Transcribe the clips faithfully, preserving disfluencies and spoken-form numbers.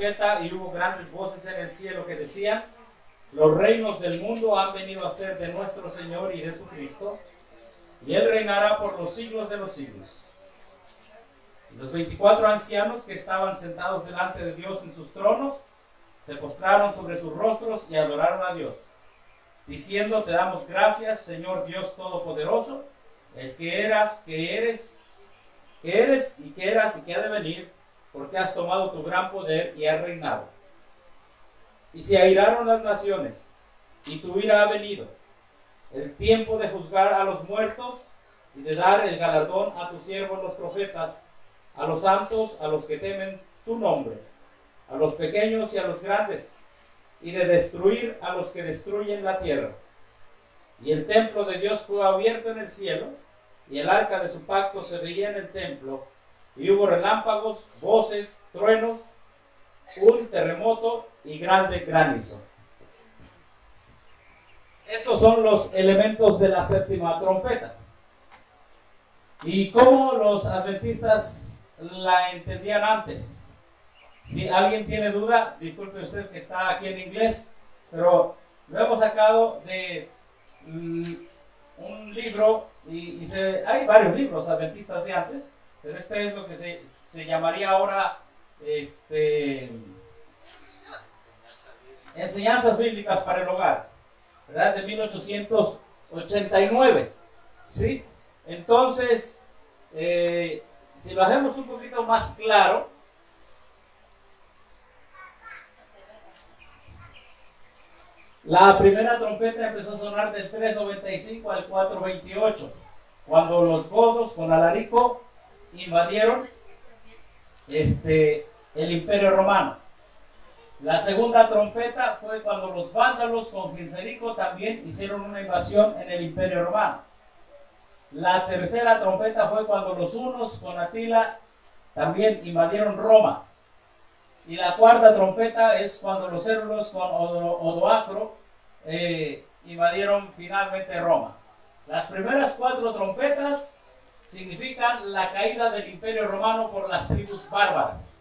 trompeta y hubo grandes voces en el cielo que decían: los reinos del mundo han venido a ser de nuestro Señor y de su Cristo, y Él reinará por los siglos de los siglos. Y los veinticuatro ancianos que estaban sentados delante de Dios en sus tronos se postraron sobre sus rostros y adoraron a Dios, diciendo: te damos gracias, Señor Dios Todopoderoso, el que eras, que eres, que eres y que eras y que ha de venir, porque has tomado tu gran poder y has reinado. Y se airaron las naciones, y tu ira ha venido, el tiempo de juzgar a los muertos y de dar el galardón a tus siervos los profetas, a los santos, a los que temen tu nombre, a los pequeños y a los grandes, y de destruir a los que destruyen la tierra. Y el templo de Dios fue abierto en el cielo, y el arca de su pacto se veía en el templo, y hubo relámpagos, voces, truenos, un terremoto y grande granizo. Estos son los elementos de la séptima trompeta. ¿Y cómo los adventistas la entendían antes? Si alguien tiene duda, disculpe usted que está aquí en inglés, pero lo hemos sacado de mm, un libro, y, y se, hay varios libros adventistas de antes, pero este es lo que se, se llamaría ahora este, Enseñanzas Bíblicas para el Hogar, ¿verdad? De mil ochocientos ochenta y nueve, ¿sí? Entonces, eh, si lo hacemos un poquito más claro, la primera trompeta empezó a sonar del tres noventa y cinco al cuatro veintiocho, cuando los godos con Alarico invadieron este, el Imperio Romano. La segunda trompeta fue cuando los vándalos con Genserico también hicieron una invasión en el Imperio Romano. La tercera trompeta fue cuando los hunos con Atila también invadieron Roma. Y la cuarta trompeta es cuando los cérulos con Odoacro eh, invadieron finalmente Roma. Las primeras cuatro trompetas significan la caída del Imperio Romano por las tribus bárbaras.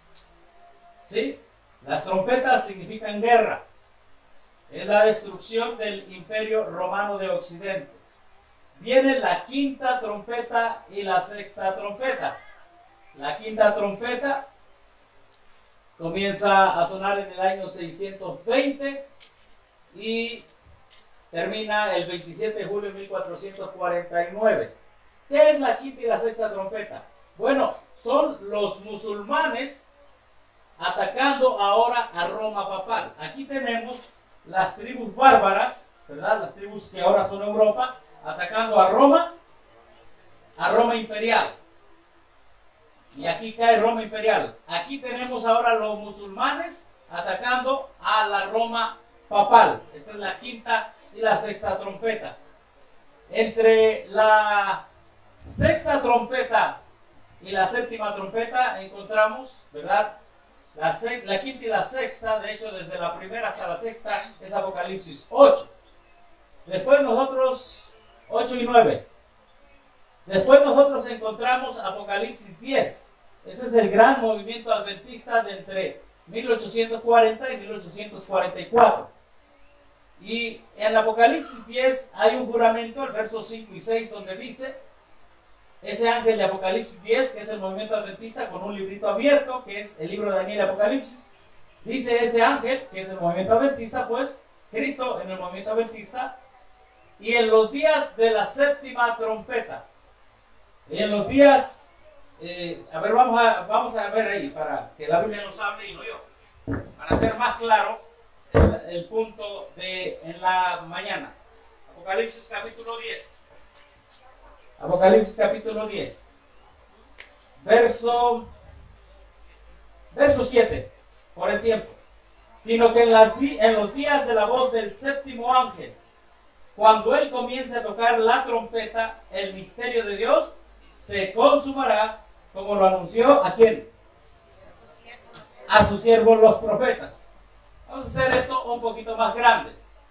¿Sí? Las trompetas significan guerra. Es la destrucción del Imperio Romano de Occidente. Viene la quinta trompeta y la sexta trompeta. La quinta trompeta comienza a sonar en el año seiscientos veinte y termina el veintisiete de julio de mil cuatrocientos cuarenta y nueve. ¿Qué es la quinta y la sexta trompeta? Bueno, son los musulmanes atacando ahora a Roma papal. Aquí tenemos las tribus bárbaras, ¿verdad? Las tribus que ahora son Europa, atacando a Roma, a Roma imperial. Y aquí cae Roma imperial. Aquí tenemos ahora los musulmanes atacando a la Roma papal. Esta es la quinta y la sexta trompeta. Entre la sexta trompeta y la séptima trompeta encontramos, ¿verdad? La, la quinta y la sexta, de hecho desde la primera hasta la sexta es Apocalipsis ocho. Después nosotros, ocho y nueve. Después nosotros encontramos Apocalipsis diez. Ese es el gran movimiento adventista de entre mil ochocientos cuarenta y mil ochocientos cuarenta y cuatro. Y en Apocalipsis diez hay un juramento, el verso cinco y seis, donde dice, ese ángel de Apocalipsis diez, que es el movimiento adventista con un librito abierto, que es el libro de Daniel y Apocalipsis, dice ese ángel, que es el movimiento adventista, pues, Cristo en el movimiento adventista, y en los días de la séptima trompeta, y en los días, eh, a ver, vamos a, vamos a ver ahí, para que la Biblia nos hable y no yo, para hacer más claro el, el punto de en la mañana. Apocalipsis capítulo diez. Apocalipsis capítulo diez. Verso, verso siete, por el tiempo. Sino que en, la, en los días de la voz del séptimo ángel, cuando él comience a tocar la trompeta, el misterio de Dios se consumará, como lo anunció ¿a quién? A sus siervos los profetas. Vamos a hacer esto un poquito más grande.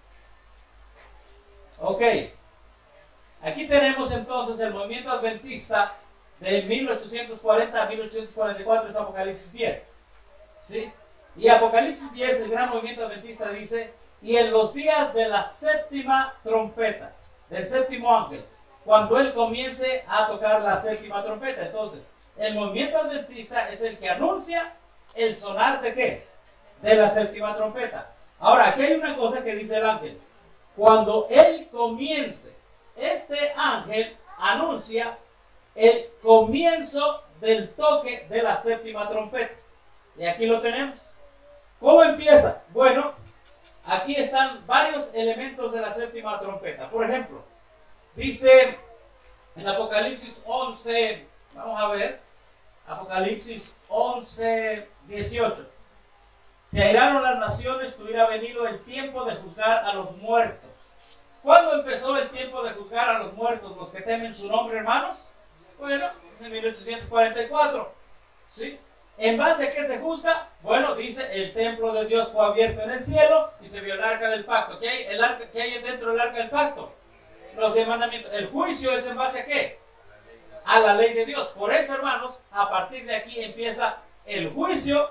Ok. Aquí tenemos entonces el movimiento adventista de mil ochocientos cuarenta a mil ochocientos cuarenta y cuatro, es Apocalipsis diez. ¿Sí? Y Apocalipsis diez, el gran movimiento adventista dice, y en los días de la séptima trompeta, del séptimo ángel, cuando él comience a tocar la séptima trompeta. Entonces, el movimiento adventista es el que anuncia el sonar de ¿qué? De la séptima trompeta. Ahora, aquí hay una cosa que dice el ángel. Cuando él comience, este ángel anuncia el comienzo del toque de la séptima trompeta. Y aquí lo tenemos. ¿Cómo empieza? Bueno, aquí están varios elementos de la séptima trompeta. Por ejemplo, dice en Apocalipsis once, vamos a ver, Apocalipsis once, dieciocho. Se airaron las naciones que hubiera venido el tiempo de juzgar a los muertos. ¿Cuándo empezó el tiempo de juzgar a los muertos, los que temen su nombre, hermanos? Bueno, en mil ochocientos cuarenta y cuatro. ¿Sí? ¿En base a qué se juzga? Bueno, dice, el templo de Dios fue abierto en el cielo y se vio el arca del pacto. ¿Qué hay, el arca, ¿qué hay dentro del arca del pacto? Los diez mandamientos. ¿El juicio es en base a qué? A la ley de Dios. Por eso, hermanos, a partir de aquí empieza el juicio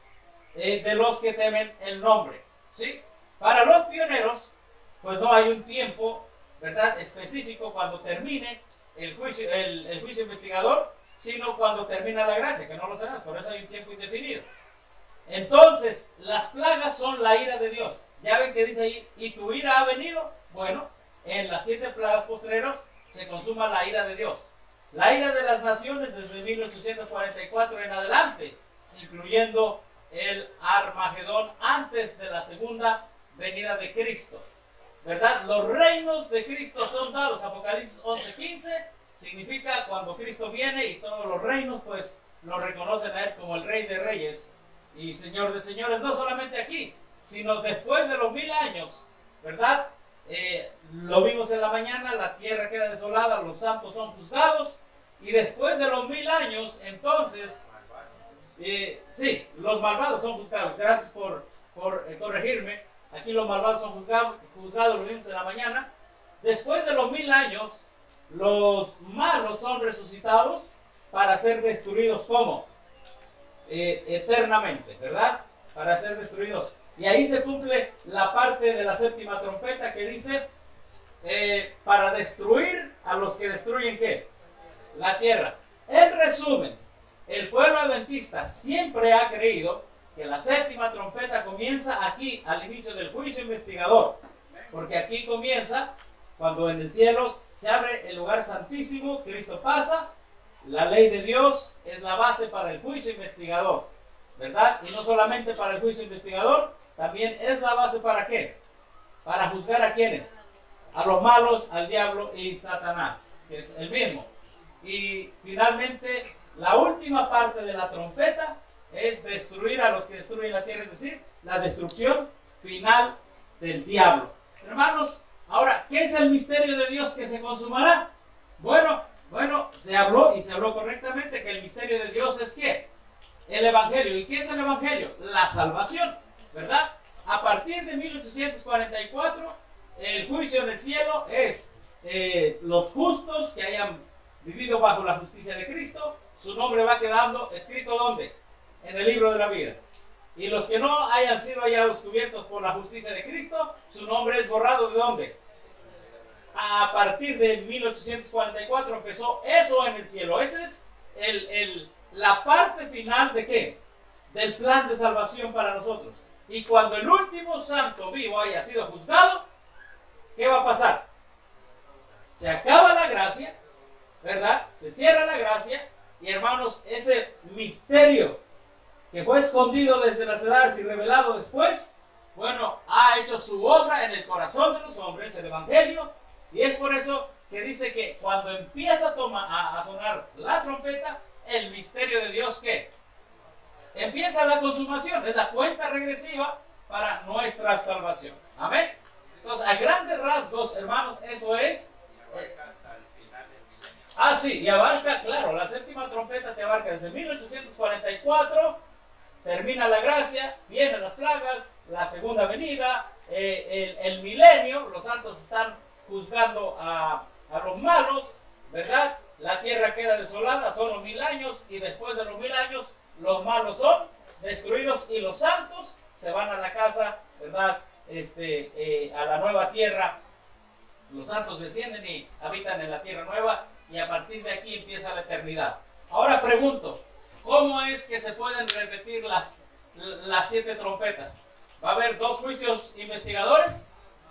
eh, de los que temen el nombre. ¿Sí? Para los pioneros, pues no hay un tiempo, ¿verdad?, específico cuando termine el juicio, el, el juicio investigador, sino cuando termina la gracia, que no lo sabemos, por eso hay un tiempo indefinido. Entonces, las plagas son la ira de Dios. Ya ven que dice ahí, y tu ira ha venido. Bueno, en las siete plagas postreras se consuma la ira de Dios. La ira de las naciones desde mil ochocientos cuarenta y cuatro en adelante, incluyendo el Armagedón antes de la segunda venida de Cristo. ¿Verdad? Los reinos de Cristo son dados. Apocalipsis once, quince significa cuando Cristo viene y todos los reinos pues lo reconocen a él como el Rey de Reyes y Señor de Señores, no solamente aquí, sino después de los mil años, ¿verdad? Eh, lo vimos en la mañana, la tierra queda desolada, los santos son juzgados, y después de los mil años, entonces, eh, sí, los malvados son juzgados. Gracias por, por eh, corregirme. Aquí los malvados son juzgados, juzgados, lo vimos en la mañana. Después de los mil años, los malos son resucitados para ser destruidos, ¿cómo? Eh, eternamente, ¿verdad? Para ser destruidos. Y ahí se cumple la parte de la séptima trompeta que dice, eh, para destruir a los que destruyen, ¿qué? La tierra. En resumen, el pueblo adventista siempre ha creído que la séptima trompeta comienza aquí, al inicio del juicio investigador. Porque aquí comienza cuando en el cielo se abre el lugar santísimo, Cristo pasa, la ley de Dios es la base para el juicio investigador, ¿verdad? Y no solamente para el juicio investigador, también es la base para ¿qué? Para juzgar a quienes, a los malos, al diablo y Satanás, que es el mismo. Y finalmente, la última parte de la trompeta es destruir a los que destruyen la tierra, es decir, la destrucción final del diablo. Hermanos, ahora, ¿qué es el misterio de Dios que se consumará? Bueno, bueno, se habló y se habló correctamente que el misterio de Dios es ¿qué? El Evangelio. ¿Y qué es el Evangelio? La salvación, ¿verdad? A partir de mil ochocientos cuarenta y cuatro, el juicio del cielo es eh, los justos que hayan vivido bajo la justicia de Cristo, su nombre va quedando escrito ¿dónde? En el libro de la vida. Y los que no hayan sido hallados cubiertos por la justicia de Cristo, su nombre es borrado ¿de dónde? A partir de mil ochocientos cuarenta y cuatro empezó eso en el cielo. Esa es el, el, la parte final de ¿qué? Del plan de salvación para nosotros. Y cuando el último santo vivo haya sido juzgado, ¿qué va a pasar? Se acaba la gracia, ¿verdad? Se cierra la gracia y, hermanos, ese misterio que fue escondido desde las edades y revelado después, bueno, ha hecho su obra en el corazón de los hombres, el Evangelio, y es por eso que dice que cuando empieza a, tomar, a, a sonar la trompeta, el misterio de Dios, ¿qué? Empieza la consumación, es la cuenta regresiva para nuestra salvación. Amén. Entonces, a grandes rasgos, hermanos, eso es. Eh, ah, sí, y abarca, claro, la séptima trompeta te abarca desde mil ochocientos cuarenta y cuatro, termina la gracia, vienen las plagas, la segunda venida, eh, el, el milenio, los santos están juzgando a, a los malos, ¿verdad? La tierra queda desolada, son los mil años, y después de los mil años, los malos son destruidos y los santos se van a la casa, ¿verdad? Este, eh, a la nueva tierra. Los santos descienden y habitan en la tierra nueva y a partir de aquí empieza la eternidad. Ahora pregunto, ¿cómo es que se pueden repetir las, las siete trompetas? ¿Va a haber dos juicios investigadores?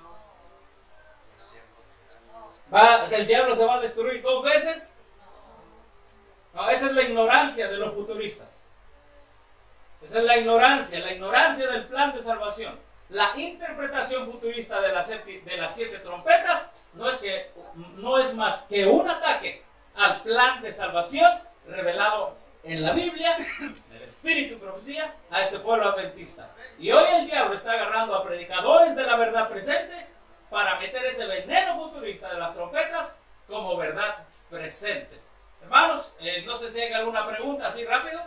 ¿Va, ¿El diablo se va a destruir dos veces? No, esa es la ignorancia de los futuristas. Esa es la ignorancia, la ignorancia del plan de salvación. La interpretación futurista de las, de las siete trompetas no es, que, no es más que un ataque al plan de salvación revelado en la Biblia, en el Espíritu y profecía, a este pueblo adventista. Y hoy el diablo está agarrando a predicadores de la verdad presente para meter ese veneno futurista de las trompetas como verdad presente. Hermanos, eh, no sé si hay alguna pregunta así rápido.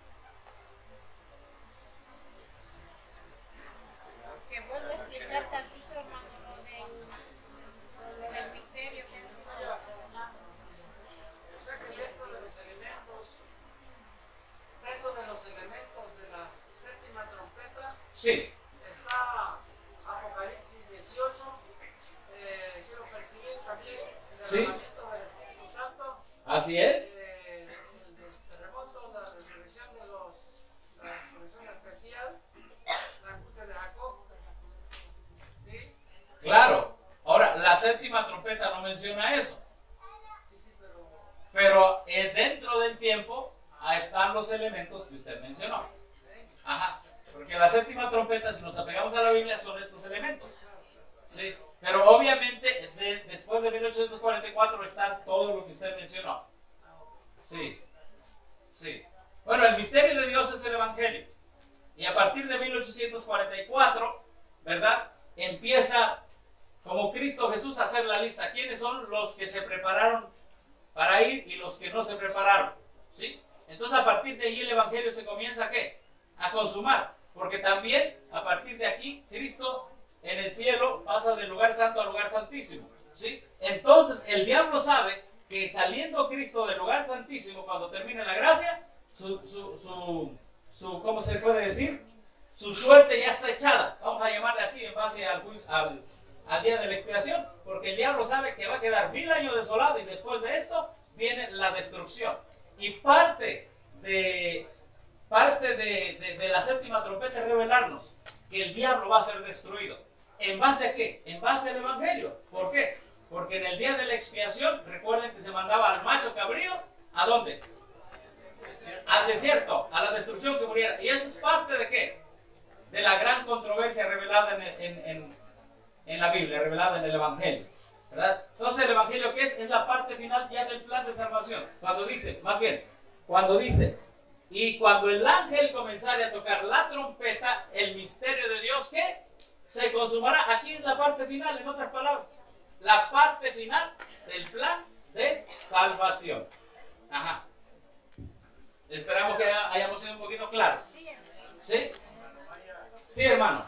Que vuelvo a explicar tantito, hermano, lo, de, lo del misterio que han sido. O sea que dentro de los elementos, dentro de los elementos de la séptima trompeta, sí, está Apocalipsis dieciocho, eh, quiero percibir también el derramamiento sí. del Espíritu Santo. Así es. Eh, el terremoto, la resurrección de los, la resurrección especial, la angustia de Jacob. ¿Sí? Claro. Ahora, la séptima trompeta no menciona eso. Sí, sí, pero... Pero eh, dentro del tiempo ahí están los elementos que usted mencionó. Ajá. Porque la séptima trompeta, si nos apegamos a la Biblia, son estos elementos. Sí. Pero obviamente, de, después de mil ochocientos cuarenta y cuatro está todo lo que usted mencionó. Sí. Sí. Bueno, el misterio de Dios es el Evangelio. Y a partir de mil ochocientos cuarenta y cuatro, ¿verdad? Empieza, como Cristo Jesús, a hacer la lista. ¿Quiénes son los que se prepararon para ir y los que no se prepararon? ¿Sí? Entonces, a partir de allí el Evangelio se comienza, ¿a qué? A consumar. Porque también, a partir de aquí, Cristo en el cielo pasa del lugar santo al lugar santísimo. ¿Sí? Entonces, el diablo sabe que saliendo Cristo del lugar santísimo, cuando termine la gracia, su, su, su, su, ¿cómo se puede decir? Su suerte ya está echada. Vamos a llamarle así en base al, al, al día de la expiación, porque el diablo sabe que va a quedar mil años desolado y después de esto viene la destrucción. Y parte de, parte de, de, de la séptima trompeta es revelarnos que el diablo va a ser destruido. ¿En base a qué? En base al Evangelio. ¿Por qué? Porque en el día de la expiación, recuerden que se mandaba al macho cabrío, ¿a dónde? Al desierto, a la destrucción que muriera. ¿Y eso es parte de qué? De la gran controversia revelada en, en, en, en la Biblia, revelada en el Evangelio, ¿verdad? Entonces, ¿el Evangelio qué es? Es la parte final ya del plan de salvación. Cuando dice, más bien, cuando dice, y cuando el ángel comenzare a tocar la trompeta, el misterio de Dios, ¿qué? Se consumará. Aquí es la parte final, en otras palabras. La parte final del plan de salvación. Ajá. Esperamos que hayamos sido un poquito claros. ¿Sí? Sí, hermano.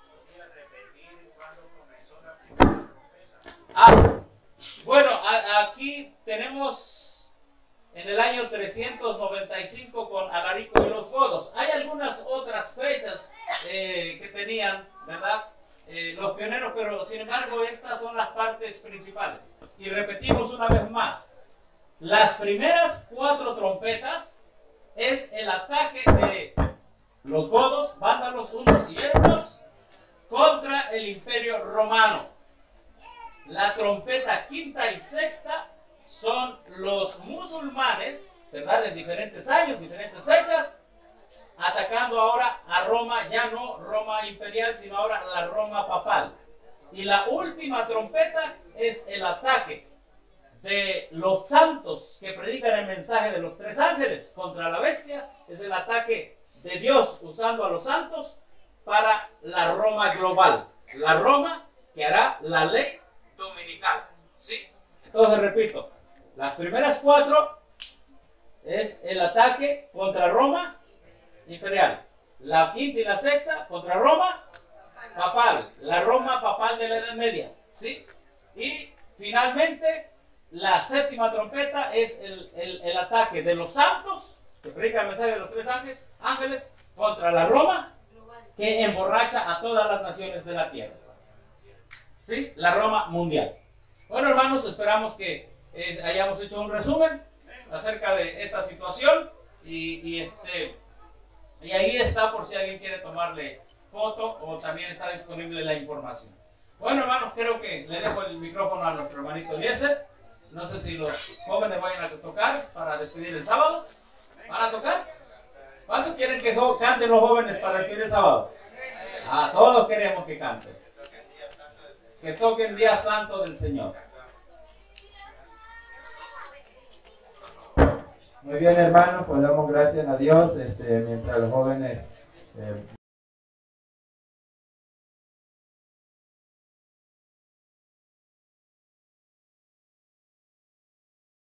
Ah, bueno, a, aquí tenemos en el año trescientos noventa y cinco con Alarico y los godos. Hay algunas otras fechas eh, que tenían, ¿verdad? Eh, los pioneros, pero sin embargo estas son las partes principales. Y repetimos una vez más, las primeras cuatro trompetas es el ataque de los godos, vándalos, unos y otros, contra el imperio romano. La trompeta quinta y sexta son los musulmanes, ¿verdad? En diferentes años, diferentes fechas, atacando ahora a Roma, ya no Roma imperial, sino ahora la Roma papal. Y la última trompeta es el ataque de los santos que predican el mensaje de los tres ángeles contra la bestia. Es el ataque de Dios usando a los santos para la Roma global. La Roma que hará la ley dominical. ¿Sí? Entonces repito, las primeras cuatro es el ataque contra Roma imperial. La quinta y la sexta contra Roma papal. La Roma papal de la Edad Media. ¿Sí? Y finalmente la séptima trompeta es el, el, el ataque de los santos que predican el mensaje de los tres ángeles, ángeles contra la Roma que emborracha a todas las naciones de la tierra. ¿Sí? La Roma mundial. Bueno, hermanos, esperamos que eh, hayamos hecho un resumen acerca de esta situación y, y, este, y ahí está por si alguien quiere tomarle foto o también está disponible la información. Bueno, hermanos, creo que le dejo el micrófono a nuestro hermanito Eliezer. No sé si los jóvenes vayan a tocar para despedir el sábado. ¿Van a tocar? ¿Cuántos quieren que canten los jóvenes para despedir el sábado? Ah, todos queremos que canten. Que toquen Día Santo del Señor. Muy bien, hermano, pues damos gracias a Dios este, mientras los jóvenes eh,